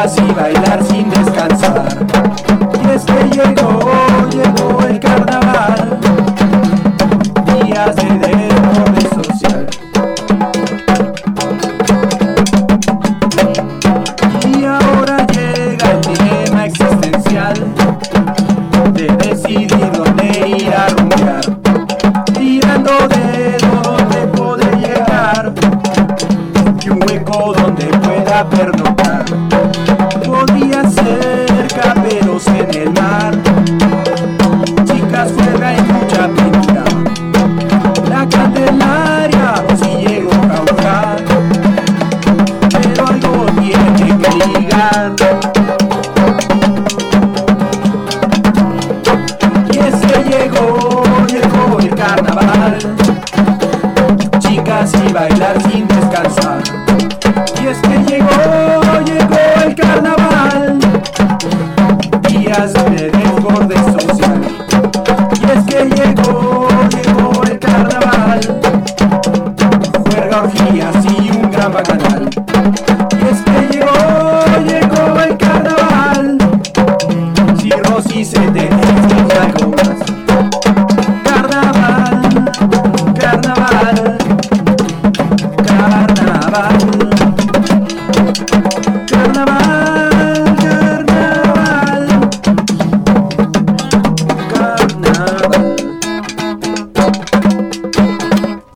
chicas y bailar sin descansar. Y es que llegó el carnaval, días de desborde social. Y ahora llega el dilema existencial de decidir dónde ir a rumbear, tirando de dónde poder llegar y un hueco donde pueda pernoctar. Podría ser Caperos en el mar, chicas, fuera y mucha pintura. La Candelaria, o si llego a Cauca, pero algo tiene que ligar. Y es que llegó el carnaval, chicas y bailar sin descansar. Y es que llegó el carnaval, días de desborde social. Y es que llegó el carnaval, juerga, orgías y un gran bacanal. Y es que llegó el carnaval, si Rosy se te algo más.